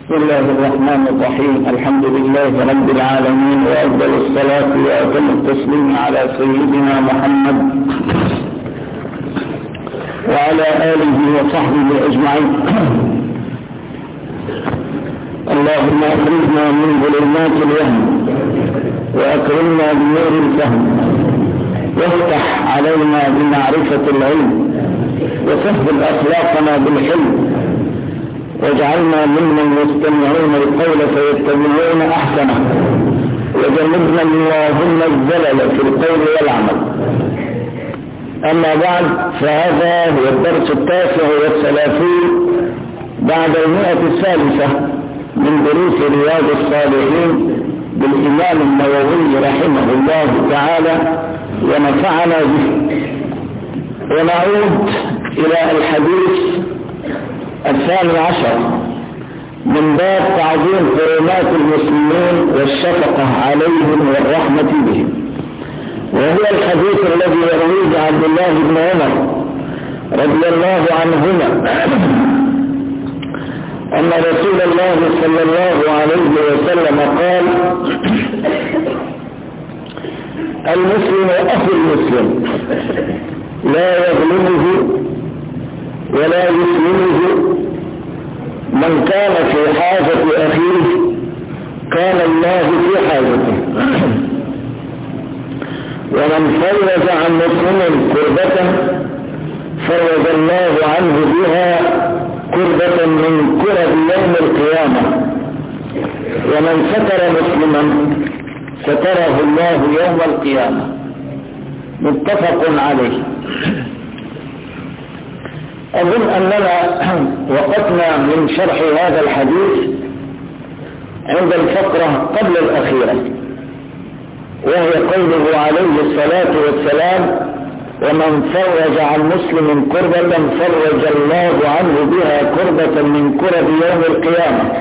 بسم الله الرحمن الرحيم. الحمد لله رب العالمين، وأفضل الصلاة وأتم التسليم على سيدنا محمد وعلى آله وصحبه أجمعين. اللهم أخرجنا من ظلمات الوهم وأكرمنا بنور الفهم، وافتح علينا بمعرفة العلم، وسهل أخلاقنا بالحلم، واجعلنا ممن يستمعون القول فيتبعون أحسنه، وجنبنا اللهم الزلل في القول والعمل. أما بعد، فهذا هو الدرس 39 بعد 100 من دروس رياض الصالحين بالإمام النووي رحمه الله تعالى ونفعنا به. ونعود إلى الحديث 12 من باب تعظيم حرمات المسلمين والشفقة عليهم والرحمة بهم، وهو الحديث الذي يرويه عبد الله بن عمر رضي الله عنهما أن رسول الله صلى الله عليه وسلم قال: المسلم أخو المسلم، لا يظلمه ولا يسلمه، من كان في حاجة أخيه كان الله في حاجته، ومن فرج عن مسلم كربة فرج الله عنه بها كربة من كرب يوم القيامة، ومن ستر مسلما ستره الله يوم القيامة. متفق عليه. أظن أننا وقفنا من شرح هذا الحديث عند الفقرة قبل الأخيرة، وهي قوله عليه الصلاة والسلام: ومن فرج عن مسلم كربة فرج الله عنه بها كربة من كرب يوم القيامة.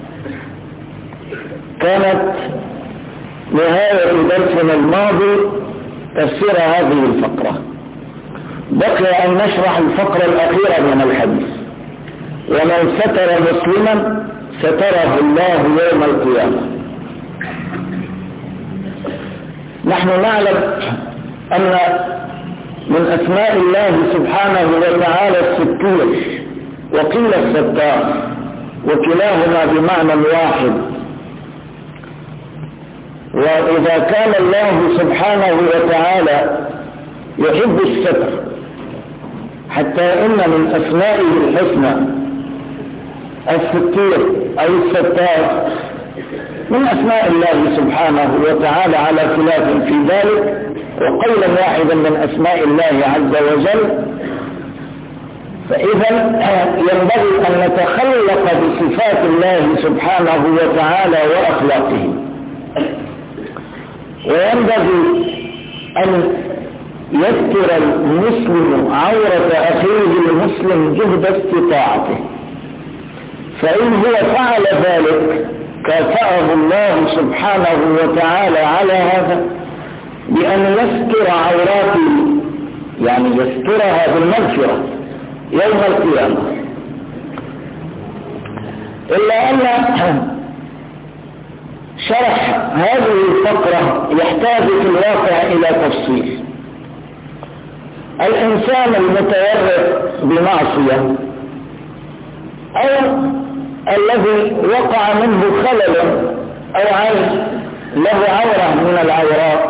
كانت نهاية درسنا الماضي تفسير هذه الفقرة. بقي أن نشرح الفقرة الأخيرة من الحديث: ومن ستر مسلما ستره الله يوم القيامة. نحن نعلم أن من أسماء الله سبحانه وتعالى الستور، وقيل الستار، وكلاهما بمعنى واحد. وإذا كان الله سبحانه وتعالى يحب الستر، حتى إن من أسمائه الحسنى الستير أو الستار من أسماء الله سبحانه وتعالى على خلاف في ذلك، وقولا واحدا من أسماء الله عز وجل. فإذا ينبغي أن نتخلق بصفات الله سبحانه وتعالى وأخلاقه، وينبغي أن يستر المسلم عورة أخيه المسلم جهد استطاعته، فإن هو فعل ذلك كافأه الله سبحانه وتعالى على هذا بأن يستر عوراته، يعني يسترها بالمغفرة يوم القيامة. إلا أن شرح هذه الفقرة يحتاج في الواقع إلى تفصيل. الإنسان المتورط بمعصية أو الذي وقع منه خلل أو عيب له عورة من العورات،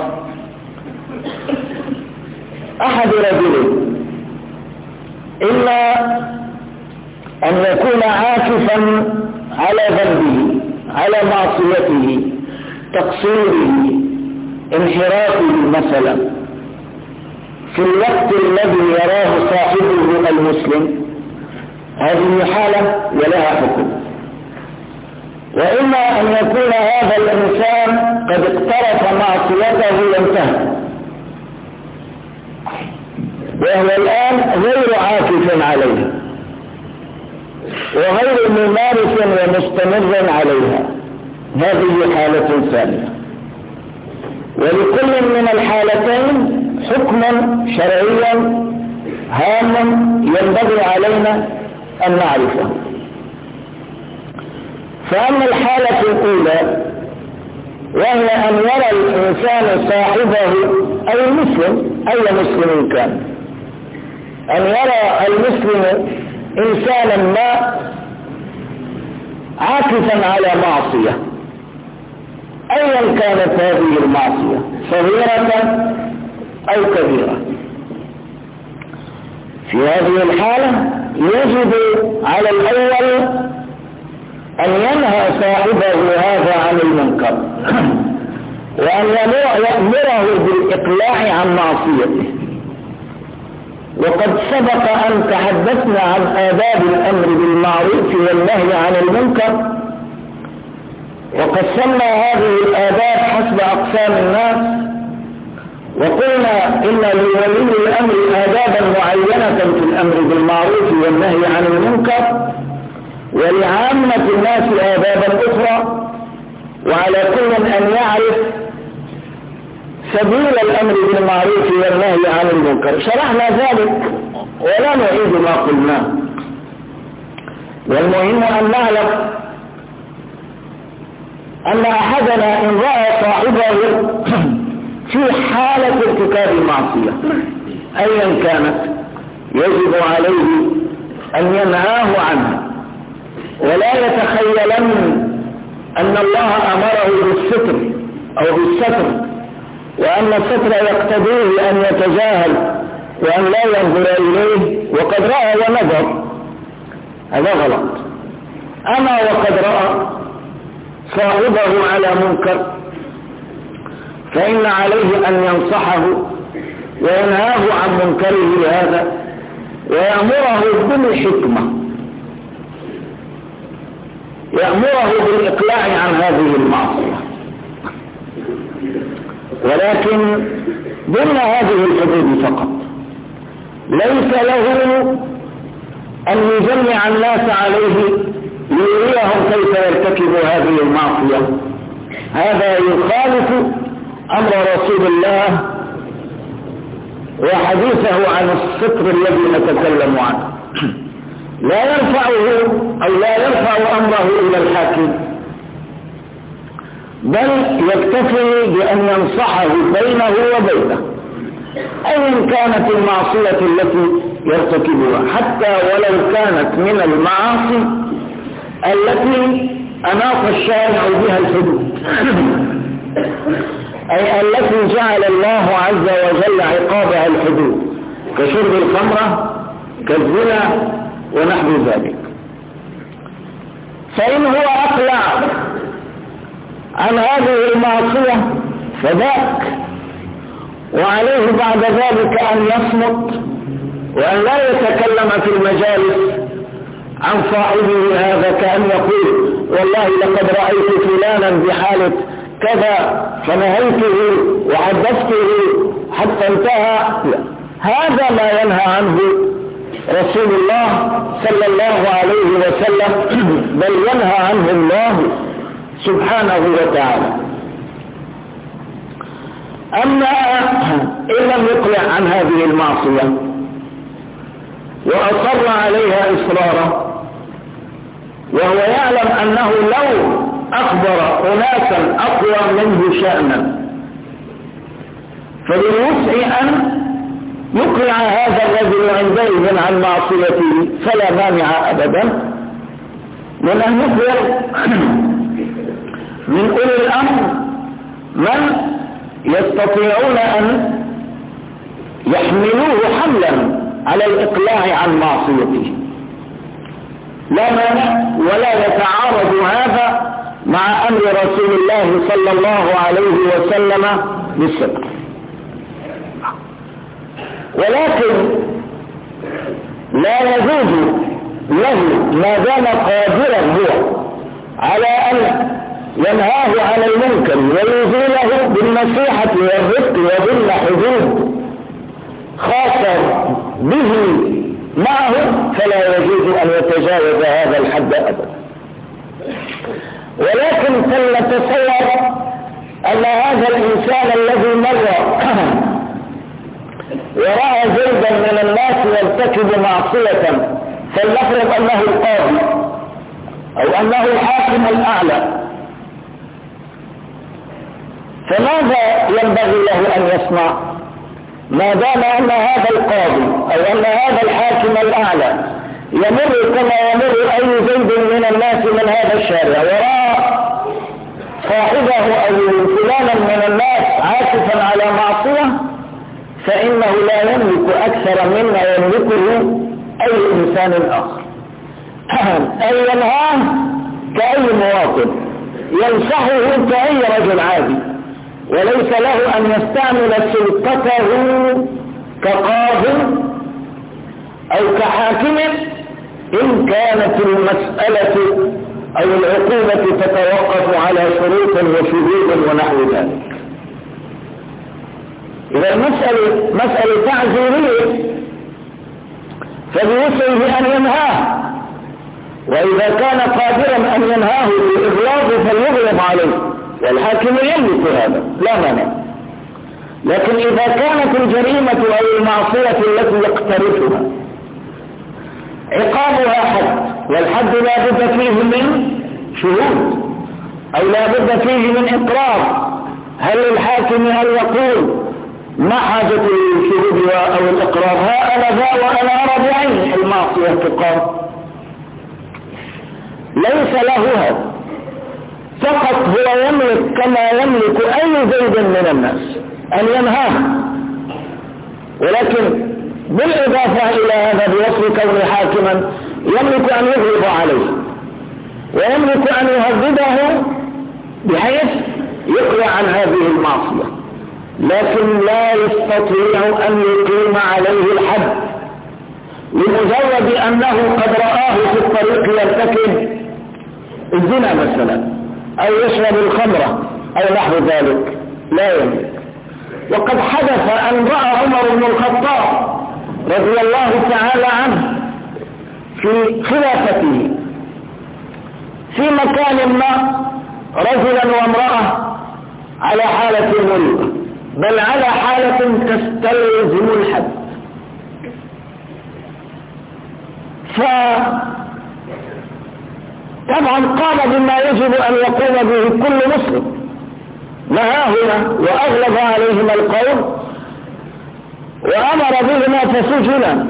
أحد رجلين: إما أن يكون عاكفا على ذنبه، على معصيته، تقصيره، انحرافه مثلا في الوقت الذي يراه صاحبه المسلم، هذه حالة ولها حكم. وإما أن يكون هذا الإنسان قد اقترف معصيته وانتهى، وهو الآن غير عاكف عليها وغير ممارس ومستمر عليها، هذه حالة ثانية. ولكل من الحالتين حكما شرعيا هاما ينبغي علينا أن نعرفه. فأما الحالة الأولى وهي أن يرى الإنسان صاحبه أي المسلم أي مسلم كان، أن يرى المسلم إنسانا ما عاكفا على معصية أيا كانت هذه المعصية صغيرة أو كبيرة. في هذه الحالة يجب على الأول أن ينهى صاحبه هذا عن المنكر وأن يأمره بالإقلاع عن معصيته. وقد سبق أن تحدثنا عن آداب الأمر بالمعروف والنهي عن المنكر، وقسمنا هذه الآداب حسب أقسام الناس، وقلنا إن لولي الأمر آدابا معينة في الأمر بالمعروف والنهي عن المنكر، ولعامة الناس آدابا أخرى، وعلى كل أن يعرف سبيل الأمر بالمعروف والنهي عن المنكر. شرحنا ذلك ولا نعيد ما قلناه، والمهم أن نعلم أن أحدنا إن رأى صاحبه في حالة ارتكاب المعصية أيا كانت يجب عليه أن ينهاه عنها، ولا يتخيلن أن الله أمره بالستر أو بالستر، وأن الستر يقتضيه أن يتجاهل وأن لا ينظر إليه وقد رأى ونظر، هذا غلط. أما وقد رأى صاحبه على منكر فإن عليه أن ينصحه وينهاه عن منكره هذا ويأمره بالحكمة، يأمره بالإقلاع عن هذه المعصية، ولكن ضمن هذه الحدود فقط. ليس له أن يجمع الناس عليه ليريهم كيف يرتكب هذه المعصية، هذا يخالف أمر رسول الله وحديثه عن الستر الذي نتكلم عنه. لا يرفعه أو لا يرفع أمره إلى الحاكم، بل يكتفي بأن ينصحه بينه وبينه أين كانت المعصية التي يرتكبها، حتى ولو كانت من المعاصي التي أناط الشارع بها الحدود أي التي جعل الله عز وجل عقابها الحدود، كشرب الخمرة كالزنا ونحو ذلك. فإن هو أقلع عن هذه المعصية فذاك، وعليه بعد ذلك أن يصمت وأن لا يتكلم في المجالس عن صاحبه هذا، كأن يقول والله لقد رأيت فلانا بحالة كذا فنهيته وحدثته حتى انتهى. هذا ما ينهى عنه رسول الله صلى الله عليه وسلم، بل ينهى عنه الله سبحانه وتعالى. أما إن لم يقلع عن هذه المعصية وأصر عليها إصرارا، وهو يعلم أنه لو أخبر أناسا أقوى منه شأنا فبالوسع أن يقلع هذا الرجل عندئذ عن معصيته، فلا مانع أبدا من أن يخبر من أولي الأمر من يستطيعون أن يحملوه حملا على الإقلاع عن معصيته، لا مانع ولا يتعارض هذا مع أمر رسول الله صلى الله عليه وسلم بالصدق. ولكن لا يجوز له ما دام قادرا هو على أن ينهاه عن المنكر ويزيله بالنصيحة والرفق وضمن حدود خاصة به معه، فلا يجوز أن يتجاوز هذا الحد أبدا. ولكن فلنتصور أن هذا الإنسان الذي مر ورأى زيدا من الناس يرتكب معصية، فلنفرض أنه القاضي أو أنه الحاكم الأعلى، فماذا ينبغي له أن يصنع ما دام أن هذا القاضي أو أن هذا الحاكم الأعلى يمر كما يمر أي زيد من الناس من هذا الشارع وراء صاحبه أو فلانا من الناس عاكفا على معصية، فإنه لا يملك أكثر مما يملكه أي إنسان آخر. أي ينهاه كأي مواطن، ينصحه كأي رجل عادي، وليس له أن يستعمل سلطته كقاض أو كحاكم إن كانت المسألة أو العقوبة تتوقف على شروط وشهود ونحو ذلك. إذا مسألة تعزيرية، فبوسعه أن ينهاه، وإذا كان قادرا أن ينهاه بالإغلاظ فليغلظ عليه، والحاكم يملك هذا لا مانع. لكن إذا كانت الجريمة أو المعصية التي يقترفها عقابها حد، والحد لا بد فيه من شهود أو لا بد فيه من إقرار، هل للحاكم أن يقول ما حاجة الشهود أو الإقرار؟ ها أنا ذا وأنا أرى بعيني المعصية تقام. ليس له هذا، فقط هو يملك كما يملك أي زيد من الناس أن ينهاه، ولكن بالإضافة إلى هذا بوصف كونه حاكما يملك أن يغلب عليه، ويملك أن يهدده بحيث يقلع عن هذه المعصية، لكن لا يستطيع أن يقيم عليه الحد لمجرد أنه قد رآه في الطريق يرتكب الزنا مثلا أو يشرب الخمرة أو نحو ذلك، لا يملك. وقد حدث أن رأى عمر بن الخطاب رضي الله تعالى عنه في خلافته في مكان ما رجلا وامرأة على حالة مريضة، بل على حالة تستلزم الحد، طبعا قام بما يجب أن يقوم به كل مسلم، نهاهما وأغلب عليهما القول وأمر بهما فسجنا.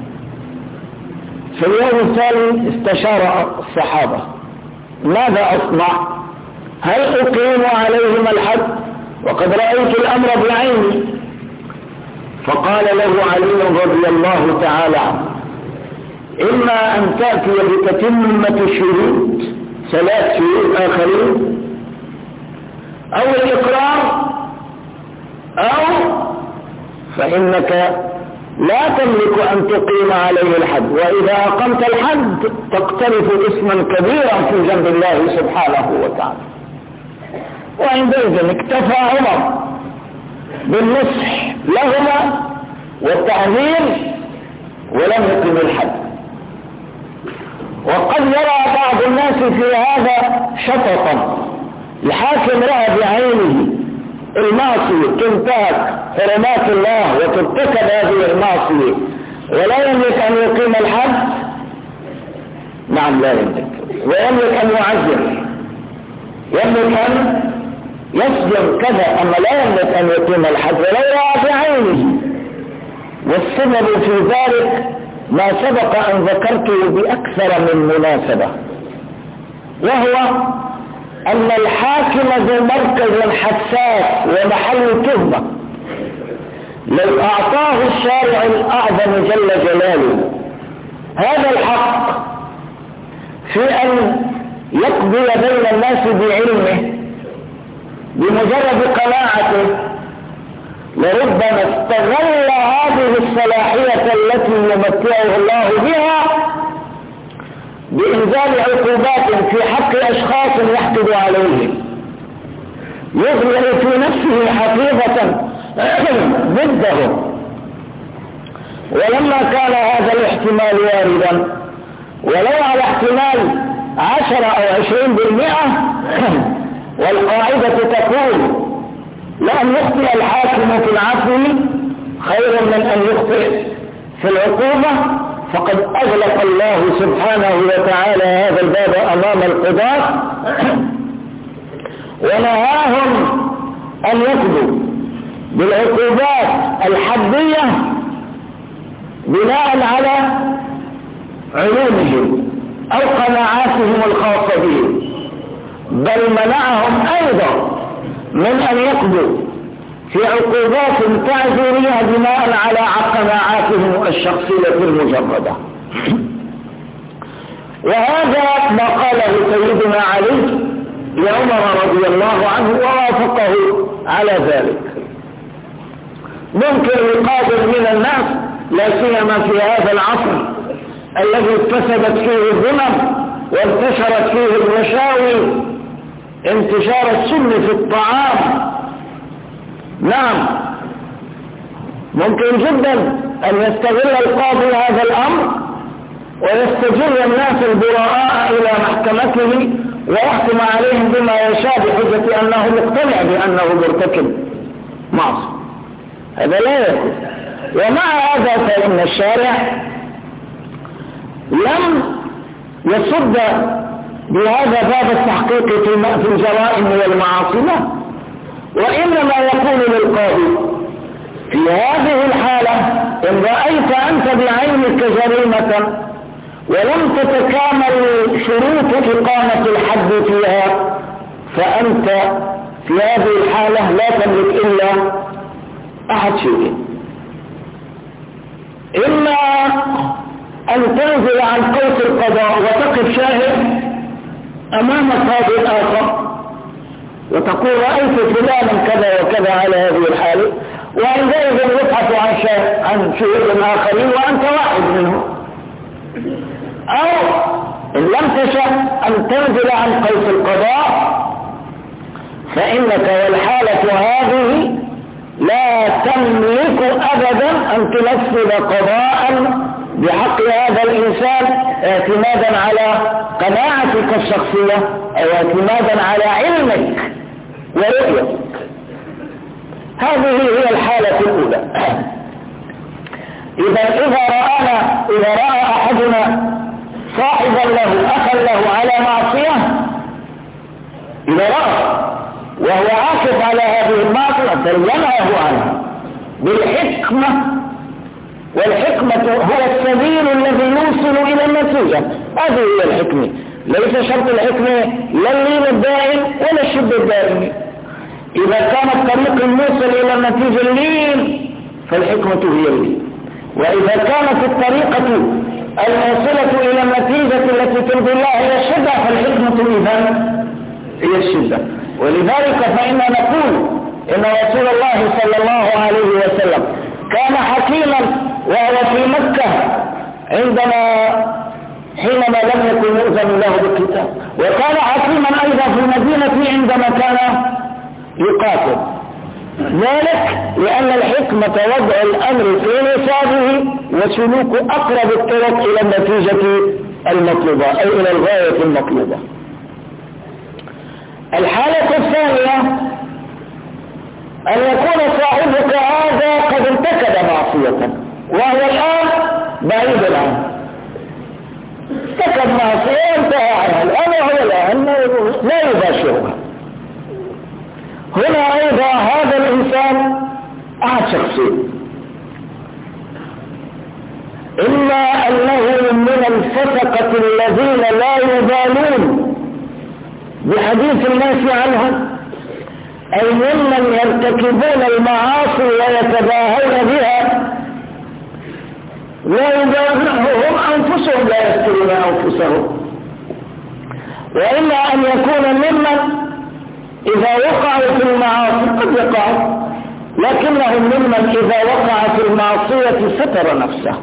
في اليوم الثاني استشار الصحابة ماذا أصنع؟ هل أقيم عليهما الحد وقد رأيت الأمر بعيني؟ فقال له علي رضي الله تعالى عنه إما أن تأتي بتتمة الشهود 3 شهود آخرين أو الإقرار، أو فإنك لا تملك أن تقيم عليه الحد، وإذا أقمت الحد تقترف اسما كبيرا في جنب الله سبحانه وتعالى. وعندئذ اكتفى عمر بالنصح لهما والتعذير ولم يقم الحد. وقد يرى بعض الناس في هذا شططا، الحاكم رأى بعينه المعصية تنتهك حرمات الله وترتكب هذه المعصية ولا يملك أن يقيم الحد، نعم لا يملك، ويملك أن يعذر، يملك أن يسجن كذا، أما لا يملك أن يقيم الحد ولو رأى بعينه. والسبب في ذلك ما سبق أن ذكرته بأكثر من مناسبة، وهو أن الحاكم ذو مركز حساس ومحل تهمة، لو أعطاه الشارع الأعظم جل جلاله هذا الحق في أن يقضي بين الناس بعلمه بمجرد قناعته، لربما استغل هذه الصلاحية التي يمتعه الله بها بإنزال عقوبات في حق أشخاص يحقد عليه، يغلق في نفسه حفيظة ضدهم. ولما كان هذا الاحتمال واردا ولو على احتمال 10 أو 20%، والقاعدة تقول لأن يخطئ الحاكم في العفو خير من أن يخطئ في العقوبة، فقد أغلق الله سبحانه وتعالى هذا الباب أمام القضاة ونهاهم أن يقضوا بالعقوبات الحدية بناء على علومهم أو قناعاتهم الخاصة بهم، بل منعهم أيضا من أن يقضوا في عقوبات تعزيرية بناء على قناعاتهم الشخصية المجردة. وهذا ما قاله سيدنا علي لعمر رضي الله عنه ووافقه على ذلك. ممكن يقابل من الناس لا سيما في هذا العصر الذي اكتسبت فيه الذمم وانتشرت فيه المشاوي انتشار السم في الطعام. نعم، ممكن جدا أن يستغل القاضي هذا الأمر ويستجر الناس البراء إلى محكمته ويحكم عليهم بما يشاء بحجة أنه مقتنع بأنه مرتكب معصية. هذا لا يكون. ومع هذا فإن الشارع لم يصد بهذا باب التحقيق في الجرائم والمعاصي، وإنما يقول للقاضي في هذه الحالة إن رأيت أنت بعينك جريمة ولم تتكامل شروط إقامة الحد فيها فأنت في هذه الحالة لا تملك إلا أحد شيئين: إما أن تنزل عن قوس القضاء وتقف شاهد أمام قاضي آخر وتقول رأيت فلانا كذا وكذا على هذه الحالة، وعندئذ يبحث عن شهود آخرين وأنت واحد منهم. أو إن لم تشأ أن تنزل عن قوس القضاء فإنك والحالة هذه لا تملك أبدا أن تنفذ قضاء بحق هذا الإنسان اعتمادا على قناعتك الشخصية أو اعتمادا على علمك ورؤيتك. هذه هي الحالة الأولى. إذا رأى أحدنا صاحبا له أخا له على معصية، إذا رأى وهو عاكف على هذه المعصية فلينهه عنها بالحكمة، والحكمة هو السبيل الذي يوصل إلى النتيجة. هذه هي الحكمة، ليس شرط الحكمة لا اللين الدائم ولا الشد الدائم. إذا كان الطريق الموصل إلى النتيجة اللين فالحكمة هي اللين، وإذا كانت الطريقة الموصلة إلى النتيجة التي ترضي الله هي الشدة فالحكمة إذن هي الشدة. ولذلك فإننا نقول إن رسول الله صلى الله عليه وسلم كان حكيما وهو في مكة حينما لم يكن يؤذن له بالقتال، وكان حكيما أيضا في المدينة عندما كان يقاتل. ذلك لأن الحكمة وضع الأمر في نصابه وسلوك أقرب الطرق إلى النتيجة المطلوبة أي إلى الغاية المطلوبة. الحالة الثانية أن يكون صاحبك هذا قد ارتكب معصية وهو الآن بعيد عنه، ارتكب معصية انتهى عنها الآن وهو الآن لا يباشرها. هنا أيضا هذا الإنسان أحد شخصين: إما أنه من الفسقة الذين لا يبالون بحديث الناس عنهم، أي ممن يرتكبون المعاصي ويتباهون بها لا يبالون، هم أنفسهم لا يسترون أنفسهم. وإما أن يكون ممن إذا وقعوا في المعاصي قد يقعوا، لكنهم ممن إذا وقع في المعصية ستر نفسه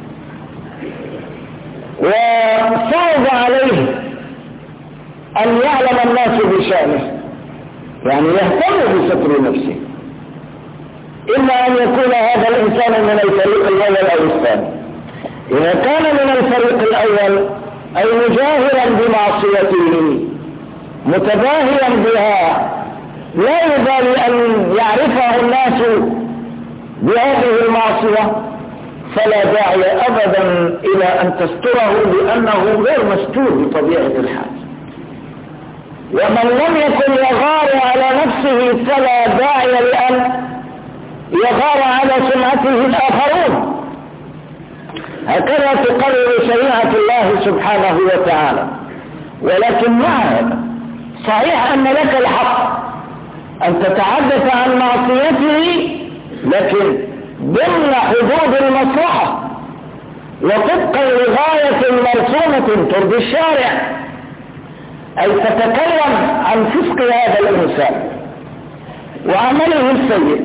وصعب عليه أن يعلم الناس بشأنه، يعني يهتم بستر نفسه. إما أن يكون هذا الإنسان من الفريق الأول أو الثاني. إذا كان من الفريق الأول أي مجاهرا بمعصيته متباهيا بها لا يبالي أن يعرفه الناس بهذه المعصية، فلا داعي أبدا إلى أن تستره لأنه غير مستور بطبيعة الحال. ومن لم يكن يغار على نفسه فلا داعي لأن يغار على سمعته الآخرون. هكذا تقرر شريعة الله سبحانه وتعالى. ولكن مع هذا صحيح أن لك الحق أن تتحدث عن معصيته، لكن ضمن حدود المصلحة وطبقا لغاية مرسومة ترضي الشارع، أي تتكلم عن فسق هذا الإنسان وعمله السيء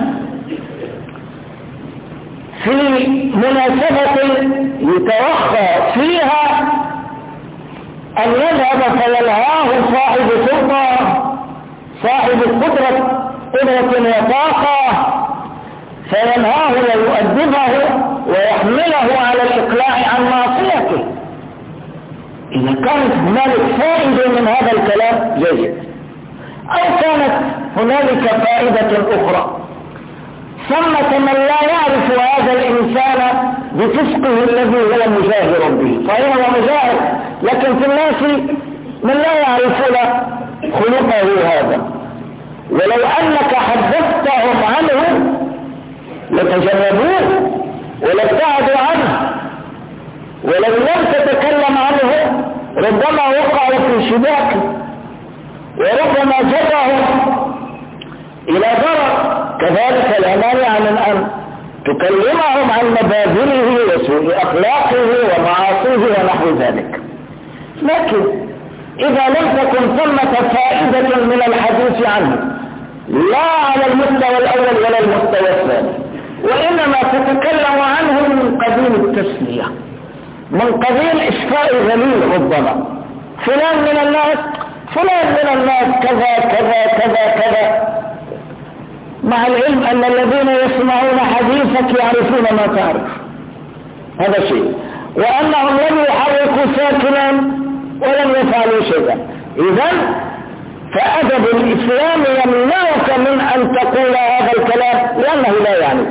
في مناسبة يتوخى فيها أن يذهب فيلهاه صاحب سلطة صاحب قدرة وطاقة فينهاه ويؤدبه ويحمله على الإقلاع عن معصيته. إذا كانت هنالك فائدة من هذا الكلام جيد، أو كانت هنالك فائدة أخرى. ثمة من لا يعرف هذا الإنسان بفسقه الذي هو مجاهر به، فهو مجاهر، لكن في الناس من لا يعرفون خلقه هذا. ولو أنك حدثتهم عنه لتجنبوه ولابتعدوا عنه، ولو لم تتكلم عنه ربما وقعوا في شباك وربما جرهم إلى ضرر. كذلك لا مانع من أن تكلمهم عن مبادئه وسوء أخلاقه ومعاصيه ونحو ذلك. لكن إذا لم تكن ثمة فائدة من الحديث عنه لا على المستوى الأول ولا المستوى الثاني، وإنما تتكلم عنه من قبيل التسلية، من قبيل إشفاء الغليل ربما فلان من الناس كذا كذا كذا كذا، مع العلم أن الذين يسمعون حديثك يعرفون ما تعرف، هذا شيء، وأنهم لم يحركوا ساكنا ولم يفعلوا شيئا. إذن فأدب الإسلام يمنعك من أن تقول هذا الكلام لأنه لا يعني.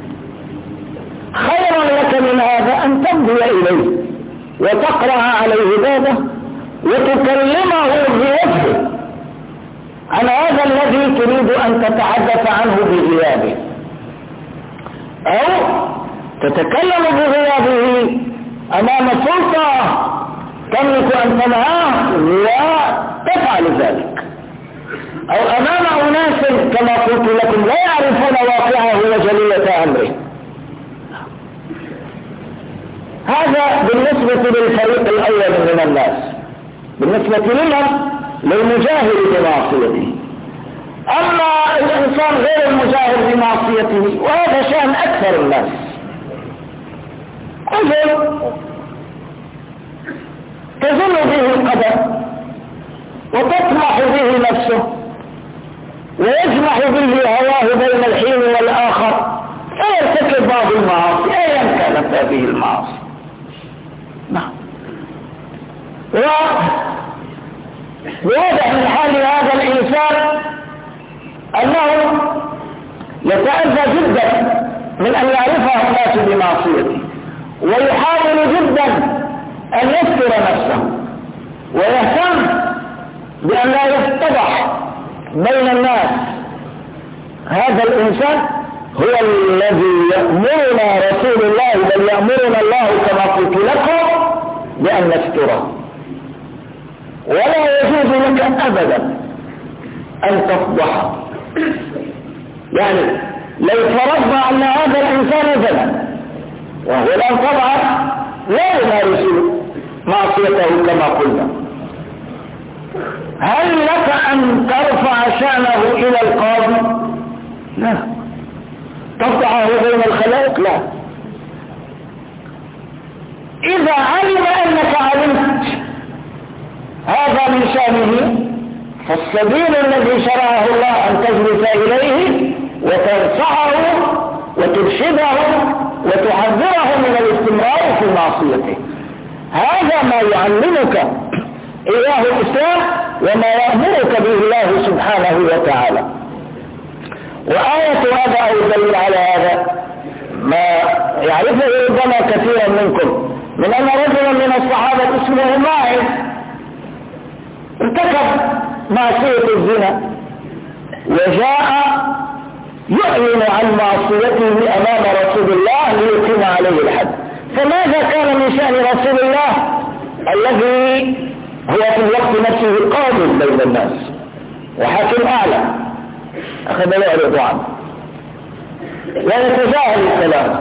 خيرا لك من هذا أن تمضي إليه وتقرأ عليه بابه وتكلمه بوجهه عن هذا الذي تريد أن تتحدث عنه بغيابه، أو تتكلم بغيابه أمام سلطة تملك أن تنهاه وتفعل ذلك، أو أمام أناس كما قلت لكم لا يعرفون واقعه وجلية أمره. هذا بالنسبة للفريق الأول من الناس، بالنسبة لمن؟ للمجاهر بمعصيته. أما الإنسان غير المجاهر بمعصيته وهذا شأن أكثر الناس، رجل تزل به القدر وتطمح به نفسه ويجمع به هواه بين الحين والآخر فيرتكب بعض المعاصي أيا كانت هذه المعاصي. نعم. وواضح من حال هذا الإنسان أنه يتأذى جدا من أن يعرفه الناس بمعصيته، ويحاول جدا أن يستر نفسه ويهتم بأن لا يفتضح بين الناس. هذا الإنسان هو الذي يأمرنا رسول الله، بل يأمرنا الله كما قلت لكم بأن نستره. ولا يجوز لك أبدا أن تفضح. يعني لو فرضنا أن هذا الإنسان زنا وهو الآن طبعا لا يمارس معصيته كما قلنا، هل لك أن ترفع شأنه إلى القاضي؟ لا. تقطعه بين الخلائق؟ لا. إذا علم أنك علمت هذا من شأنه فالسبيل الذي شرعه الله أن تجلس إليه وتنصحه وترشده وتحذره من الاستمرار في معصيته. هذا ما يعلمك إياه الإسلام وما يأمرك به الله سبحانه وتعالى. وآية هذا أو دليل على هذا ما يعرفه ربما كثيرا منكم من أن رجلا من الصحابة اسمه ماعز ارتكب معصية الزنا وجاء يعلن عن معصيته أمام رسول الله ليقيم عليه الحد. فماذا كان من شأن رسول الله الذي هو في الوقت نفسه قاضي بين الناس وحاكم أعلى؟ أخذ يعرض عنه ويتجاهل الكلام،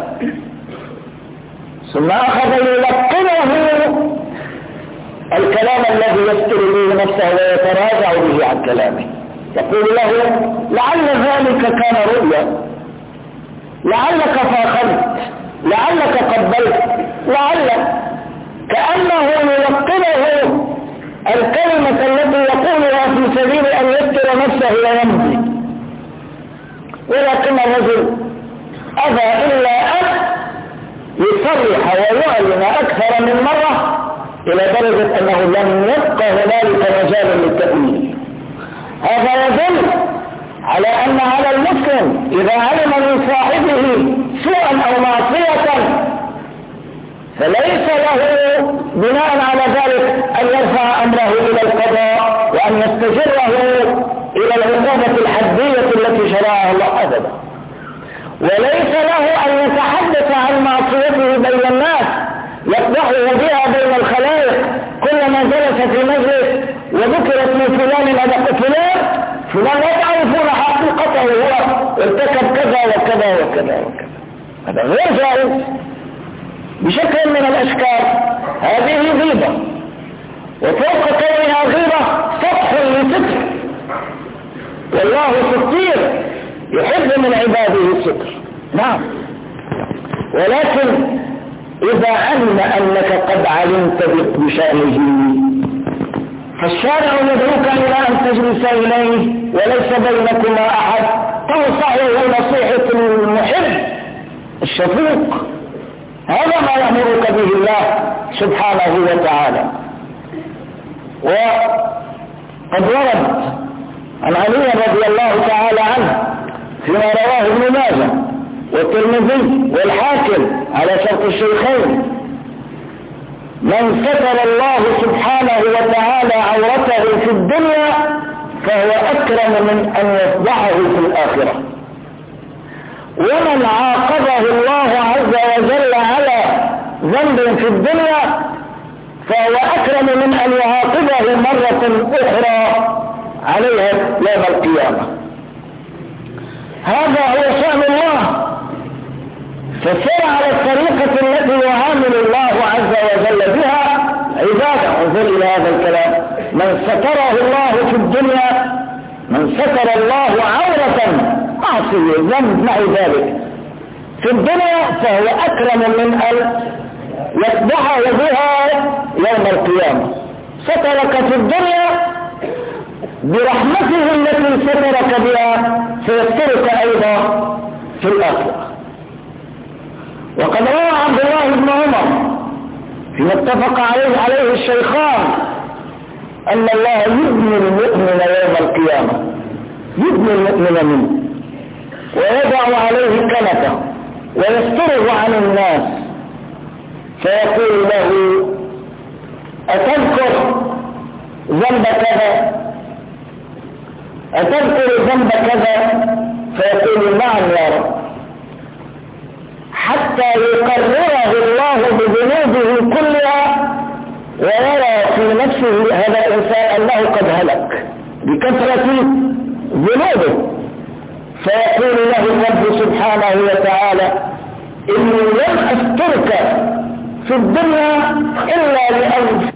ثم أخذ يلقنه الكلام الذي يستر به نفسه ويتراجع به عن كلامه، يقول له لعل ذلك كان رؤيا، لعلك فاخرت، لعلك قبلت، لعل، كأنه يلقنه الكلمة التي يقولها في سبيل أن يستر نفسه ويمضي. ولكن الرجل أبى إلا أن يصرح ويعلن أكثر من مرة إلى درجة أنه لم يبقى هنالك مجال للتأويل. هذا يدل على أن على المسلم إذا علم من صاحبه سوءا أو معصية فليس له بناء على ذلك أن يرفع أمره إلى القضاء وأن يستجره إلى العقوبة الحدية التي شرعها الله أبدا، وليس له أن يتحدث عن معصيته بين الناس يفضحه بها بين الخلائق كلما جلس في مجلس وذكرت من فلان أدق فلان لا تعرفون حقيقته هو ارتكب كذا وكذا وكذا وكذا. هذا غير جائز بشكل من الأشكال. هذه غيبة، وفوق كونها غيبة سطح لستر، والله ستير يحب من عباده الستر. نعم، ولكن إذا علم أنك قد علمت بشأنه فالشارع يدعوك إلى أن تجلس إليه وليس بينكما أحد، تنصحه نصيحة المحب الشفيق. هذا ما يأمرك به الله سبحانه وتعالى. وقد ورد عن علي رضي الله تعالى عنه فيما رواه ابن ماجه والترمذي والحاكم على شرط الشيخين: من ستر الله سبحانه وتعالى عورته في الدنيا فهو أكرم من أن يفضحه في الآخرة، ومن عاقبه الله عز وجل على ذنب في الدنيا فهو أكرم من أن يعاقبه مرة أخرى عليها يوم القيامة. هذا هو شأن الله، فسير على الطريقة التي يعامل الله عز وجل بها عباده. انظر إلى هذا الكلام: من ستره الله في الدنيا، من ستر الله عورة معصية ذنب مع ذلك في الدنيا فهو أكرم من أن يفضحه بها يوم القيامة. سترك في الدنيا برحمته التي سترك بها سيسترك أيضا في الآخرة. وقد روى عبد الله بن عمر فيما اتفق عليه الشيخان أن الله يبني المؤمن يوم القيامة، يبني المؤمن منه ويضع عليه كنفه ويستره عن الناس، فيقول له: أتذكر ذنب كذا؟ أتذكر ذنب كذا؟ فيقول: نعم يا رب، حتى يقرره الله بذنوبه كلها ويرى في نفسه هذا الإنسان أنه قد هلك بكثرة ذنوبه، فيقول له الرب سبحانه وتعالى: إني لم أسترك في الدنيا إلا لأنفسك.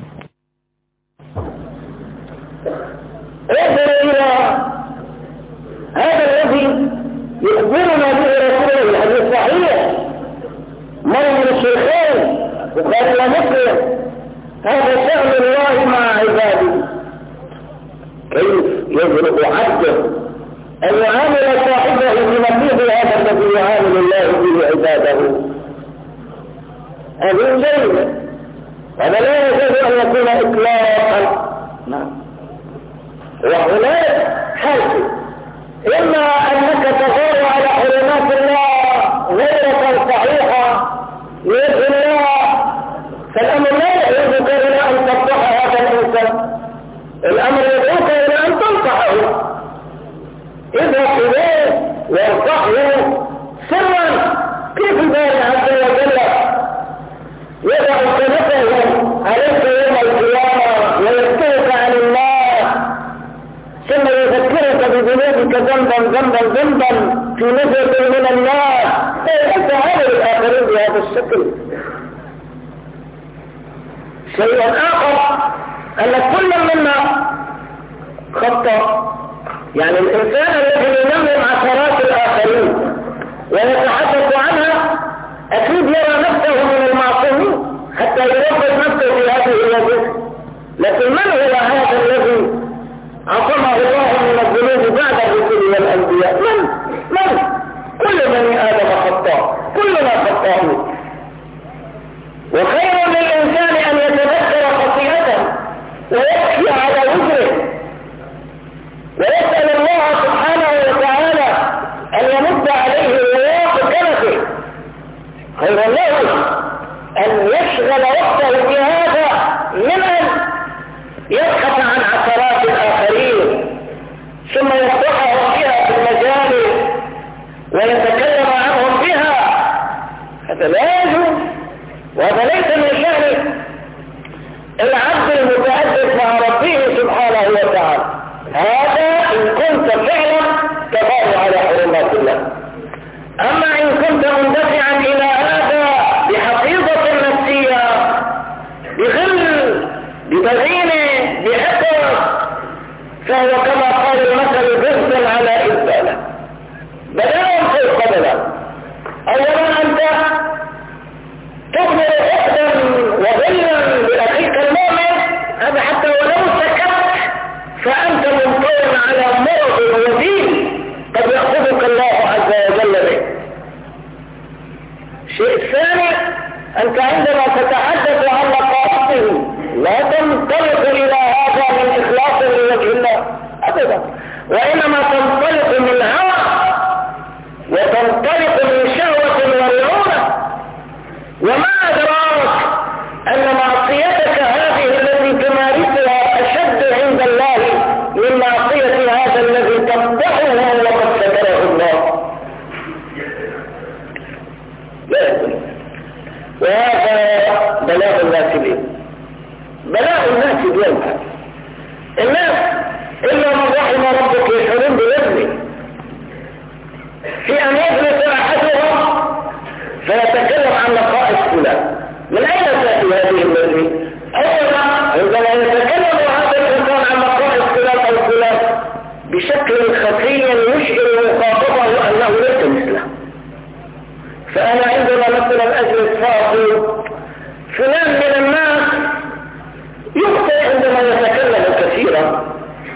انظر إلى هذا الذي يخبرنا به رسول الله الحديث صحيح من الشيخين وقال مسلم: هذا شأن الله مع عباده، كيف يجرؤ عبده أن يعامل صاحبه بنقيض هذا الذي يعامل الله به عباده؟ هذه جيدة، هذا لا يجوز أن يكون إطلاقا. وهناك حاجة: إما أنك تغار على حرمات الله غيرة صحيحة لوجه الله، فالأمر لا يعيدك إلى أن تفضح هذا الإنسان، الأمر يدعوك إلى أن تنصحه. اذهب إليه وانصحه سرا. كيف الله عز وجل يضع كنفه عليك يوم القيامة ويسألك عن الله، ثم يذكرك بذنوبك ذنبا في نزلة من الناس؟ ليس هذا الآخرين بهذا الشكل. شيء آخر أن كل منا خطأ، يعني الإنسان الذي ينمي عشرات الآخرين ويتحدث عنها أكيد يرى نفسه من المعصومين حتى يوفق نفسه في هذه الوظيفة. لكن من هو هذا الذي عصمه الله من الذنوب بعد الرسل والأنبياء؟ من؟ كل بني آدم خطاء، كلنا خطاؤون. وخير للإنسان أن يتذكر خطيئته ويبكي على وزره ويسأل الله سبحانه وتعالى أن يمد عليه ويوافق كنفه. خير له أن يشغل وقته بهذا من أن يبحث عن عثرات الآخرين ثم يصلحهم بها في المجالس ويتكلم عنهم بها. هذا لا يجوز، وهذا ليس من شأن العبد المتأدب مع ربه سبحانه وتعالى. هذا إن كنت فعلا تفاعل على حرمات الله. أما إن كنت مندفعا إلى هذا بحقيقة نفسية، بغل، بتغيين، بحقر، فهو كما قال المثل بغضا على إزالة، بلاء فوق بلاء. أولا أنت تظهر حقدا وغلا لأخيك المؤمن، هذا حتى ولو سكت فأنت ممطر على مرض ودين قد يأخذك الله عز وجل به. الشيء الثاني، أنت عندما تتحدث عن مقاصده لا تنطلق إلى هذا من إخلاص لوجه الله أبدا، وإنما تنطلق من هوى وتنطلق من شهوة ورعونة. وما أدراك أن معصيتك هذه التي تمارسها أشد عند الله من معصية هذا الذي تمدحه وقد ستره الله. لا يكون. وهذا بلاء الناس اليوم، بلاء الناس اليوم. الناس إلا من رحم ربك يشعرون بوزنه في أن يجلس أحدهم فيتكلم عن نقائص فلان. من أين تأتي هذه الوزن؟ أولا عندما يتكلم هذا الإنسان عن نقائص فلان أو فلان بشكل خفي يشعر مخاطبه أنه ليس مثله. فأنا عندما مثلا أجلس فاقول فلان من الناس يخطئ عندما يتكلم كثيرا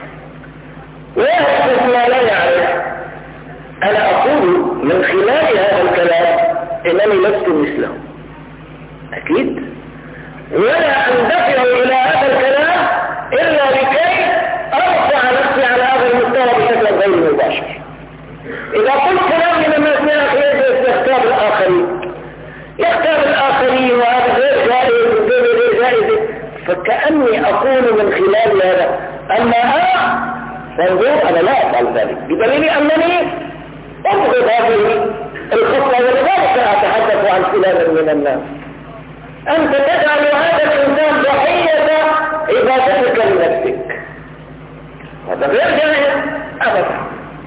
ويحدث ما لا يعرف، أنا أقول من خلال هذا الكلام إنني لست مثله أكيد، ولا أندفع إلى هذا الكلام إلا لكي أرفع نفسي على هذا المستوى بشكل غير مباشر. إذا قلت كلام من الناس يا أخي يجلس يختار الآخرين وهذا غير جائز غير جائز، فكأني أقول من خلال هذا. أما أنا فانظر أنا لا أفعل ذلك بدليل أنني أبغض هذه الخطوة، ولذلك أتحدث عن فلان من الناس. أنت تجعل هذا الإنسان ضحية عبادتك لنفسك، هذا غير جائز أبدا.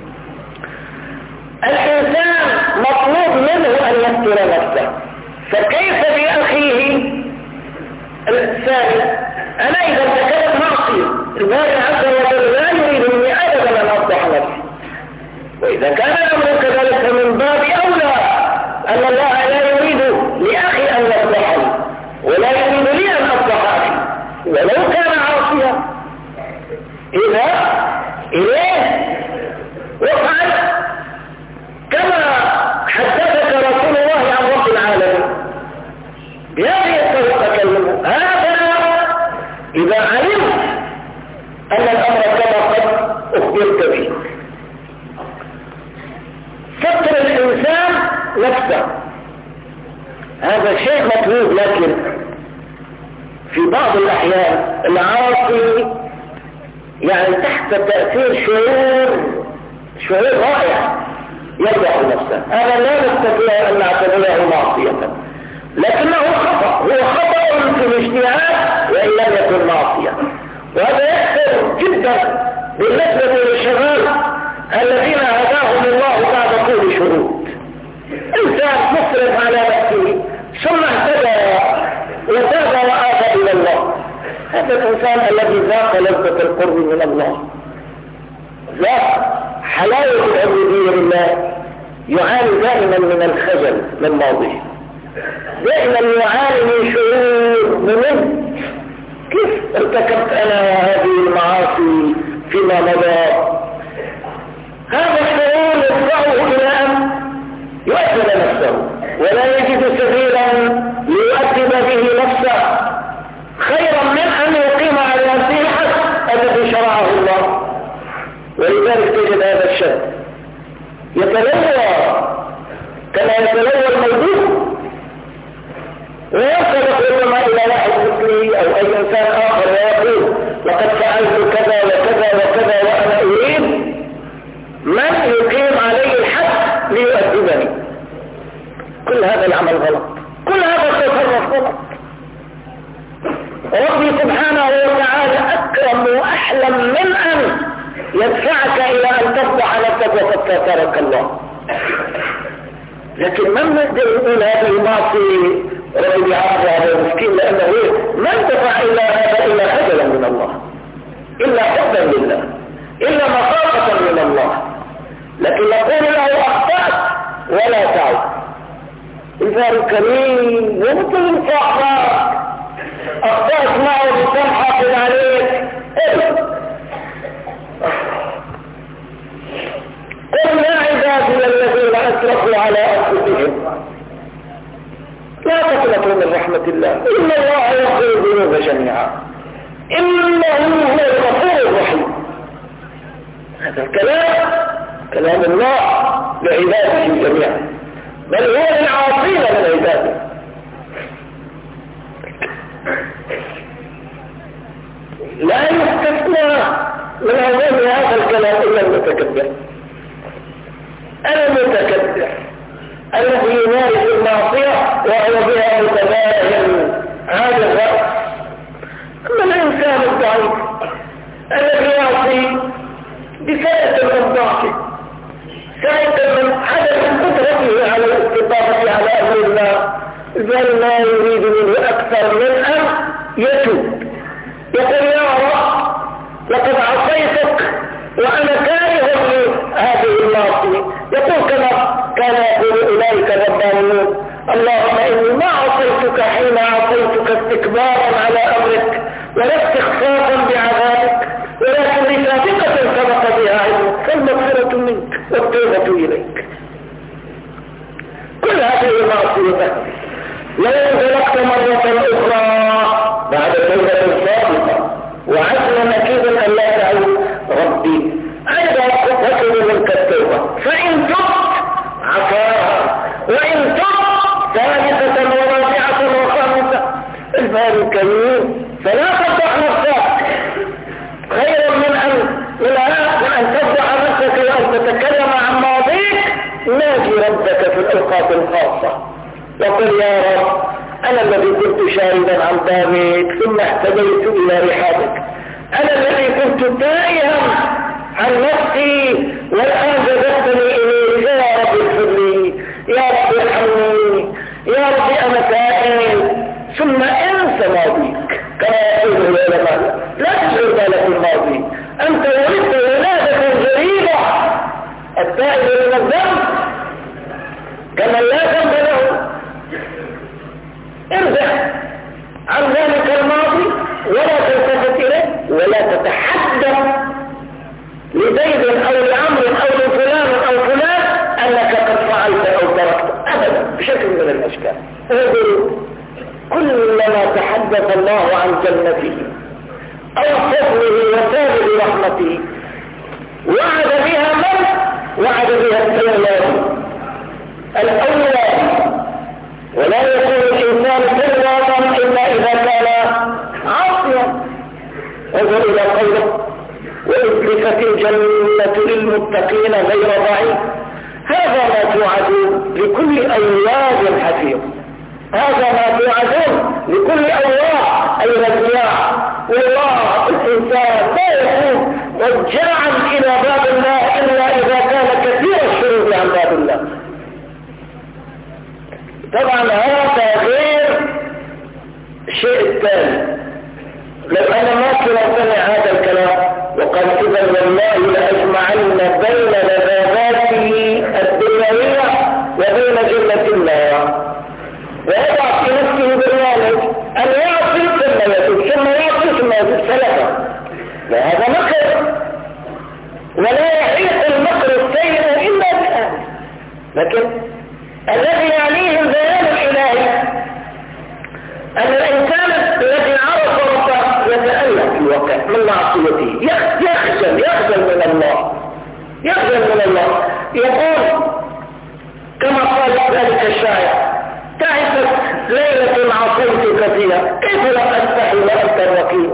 الإنسان مطلوب منه أن يستر نفسه، فكيف بأخيه الثاني؟ أنا إذا ارتكبت معصية الله عز وجل لا يريد مني أبدا أن أفضح نفسي، وإذا كان الأمر كذلك فمن باب أولى أن الله لا يريد لأخي أن يفضحني ولا يريد لي أن أفضح أخي ولو كان عاصيا. إذا إليه وافعل كما حدثك رسول الله عن رب العالمين بهذه الطريقة كلمة. هذا إذا علمت أن الأمر كما قد أخبرت به. ستر الإنسان نفسه. هذا شيء مطلوب، لكن في بعض الأحيان العاصي يعني تحت تأثير شعور رائع يرجع نفسه، هذا لا نستطيع أن نعتبره معصية، لكنه خطأ، هو خطأ في الاجتهاد وإن لم يكن معصية. وهذا يكثر جدا بالنسبة للشباب الذين هداهم الله بعد طول شروط. إنسان مصرف على نفسه ثم اهتدى وتاب وآب إلى الله، هذا الإنسان الذي ذاق لذة القرب من الله، ذاق حلاوة العبودية لله، يعاني دائما من الخجل من ماضيه، دائما يعاني من شعور ممل، كيف ارتكبت أنا هذه المعاصي فيما مضى. هذا الشعور يدفعه إلى أن يؤثر نفسه ولا يجد سبيلا ليؤدب به نفسه خيرا من أن يقيم على نفسه الحد الذي شرعه الله. ولذلك تجد هذا الشاب يتلوى كما يتلوى الموجود، وينطلق ربما إلى واحد مثلي أو أي إنسان آخر ويقول لقد فعلت كذا وكذا وكذا وأنا أريد من يقيم عليه الحد ليؤدبني. كل هذا العمل غلط، كل هذا التصرف غلط. ربي سبحانه وتعالى أكرم وأحلم من أن يدفعك إلى أن تفضح نفسك وقد سترك الله. لكن من نقدر نقول هذه معصية ربي يعافي هذا المسكين، لأنه ما دفع إلا هذا إلا خجلا من الله، إلا حبا لله، إلا مخافة من الله. لكن نقول له أخطأت ولا تعد، إنسان كريم ومثل صاحبك أخطأت معه بسم حافظ عليك، قل يا عبادي الذين أسرفوا على أنفسهم لا تقنطوا من رحمة الله إن الله يغفر الذنوب جميعا إنه هو الغفور الرحيم. هذا الكلام كلام الله لعباده جميعا، بل هو للعاصين من عباده. لا يستثنى من عموم هذا الكلام إلا المتكبر. المتكبر الذي يمارس المعصية وهو بها متباين هذا الرأس. أما الإنسان الضعيف الذي يعصي بسائة من ضعفه، سائة من عدم قدرته على الاستطاعة على أمر الله، بل ما يريد منه أكثر من أن يتوب، يقول يا رب لقد عصيتك وأنا كاره لهذه المعصية. يقول كما كان يقول أولئك الربانيون اللهم إني ما عصيتك حين عصيتك استكبارا على أمرك ولا استخفافا بعذابك، ولكن لسابقة سبق بها علمك فالمغفرة منك والتوبة إليك. كل هذه المعصية لو انطلقت مرة أخرى بعد توبة صادقة وعزم أكيدا أن لا تعود ربي أيضا تطلب منك التوبة، فإن تبت عفاها، وإن تبت ثالثة ورابعة وخامسة الباب الكريم. فلا تفضح نفسك خيرا من أن تفضح نفسك وأن تتكلم عن ماضيك. ناجي ربك في الأوقات الخاصة وقل يا رب أنا الذي كنت شاردا عن بابك ثم اهتديت إلى رحابك، أنا الذي كنت تائها عن نفسي والآن جذبتني إليك، يا رب اغفر لي، يا رب ارحمني، يا رب أنا تائب. ثم انسى ماضيك كما يقول العلماء، لا تشغل بالك بالماضي، أنت ولدت ولادة جريمة. التائب من الذنب كما لا ذنب له، ارجع عن ذلك الماضي ولا تلتفت إليه ولا تتحدث لزيد أو لعمر أو لفلان أو فلان أنك قد فعلت أو تركت أبدا بشكل من الأشكال. كلما تحدث الله عن جنته أو فضله وسابق رحمته وعد بها من؟ وعد بها التوبة الأول، ولا يكون الإنسان توابا إلا إذا كان عاصيا. انظر إلى قوله وأزلفت الجنة للمتقين غير بعيد. هذا ما توعدون لكل أواب حفيظ، هذا ما توعدون لكل أواب أي رجاع. والله الإنسان لا يكون رجاعا إلى باب الله إلا إذا كان كثير الشروط عن باب الله. طبعا هذا غير الشيء الثاني. لو أنا ما كنت سمع هذا الكلام وقال إذا والله لأجمعن بين لذاذاته الدنيوية وبين جنة الله، ويضع في نفسه برنامج أن يعصي ثم يتوب ثم يعصي ثم يتوب سلفا، وهذا مكر، ولا يحيق المكر السيء إلا بأهله. لكن الذي يعنيه البيان الإلهي أن الإنسان الذي عرف ربه يتألم في الواقع من معصيته، يخجل من الله، يخجل من الله. يقول كما قال ذلك الشاعر: تعبت ليلة عصيتك فيها كيف لا أستحي وأنت الوكيل.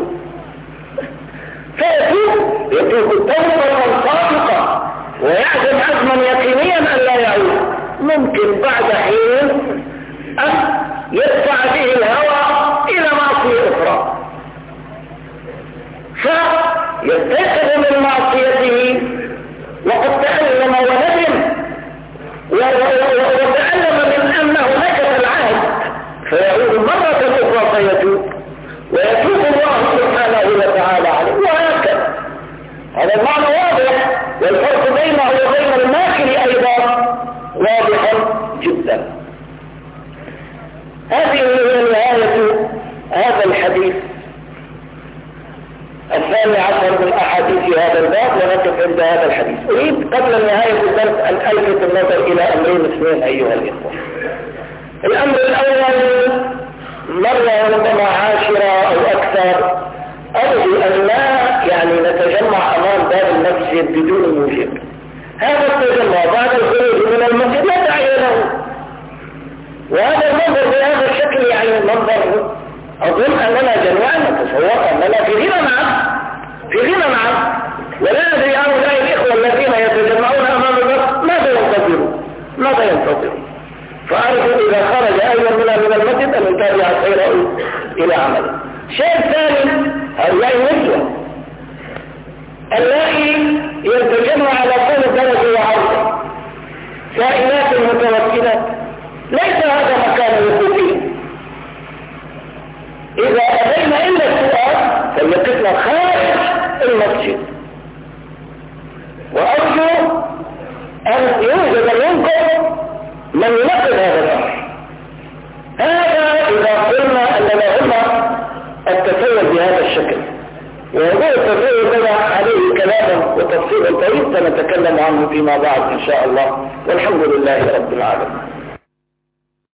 فيتوب توبة صادقة ويعزم عزما يقينيا أن لا يعود. ممكن بعد حين أن يدفع به الهوى إلى معصية أخرى، فيستيقظ من معصيته وقد تألم وندم وتألم من أنه نكث العهد، فيعود مرة أخرى فيتوب ويتوب الله سبحانه وتعالى عليه، وهكذا. هذا المعنى واضح، والفرق بينه وبين الماكر أيضا واضح جدا. هذه هي نهاية هذا الحديث الثاني عشر من أحاديث هذا الباب، ونقف عند هذا الحديث. أريد قبل نهاية الدرس أن ألفت النظر إلى أمرين اثنين أيها الإخوة. الأمر الأول، مرة ربما عاشرة أو أكثر، أرجو أن لا نتجمع أمام باب المسجد بدون موجب. هذا التجمع بعد الخروج من المسجد لا داعي له، وهذا المنظر بهذا الشكل منظر أظن أننا جميعا نتصور أننا في غنى عنه، ولا ندري هؤلاء الإخوة الذين يتجمعون أمام الناس ماذا ينتظرون. فأرجو إذا خرج أيضا من المسجد أن يتابع خيره إلى عمله. شيء ثاني، هؤلاء النسوة اللائي يتجمع على كل درجة وعرض، سائلات متوكلات، ليس هذا مكان الوقوف. إذا أتينا إلا السؤال فليقفنا خارج المسجد. وأرجو أن يوجد منكم من ينقل هذا الأمر. هذا إذا قلنا أننا هنا التسول بهذا الشكل، وهو التسول بنا عليه كلاما وتفصيلا طويل سنتكلم عنه فيما بعد إن شاء الله، والحمد لله رب العالمين.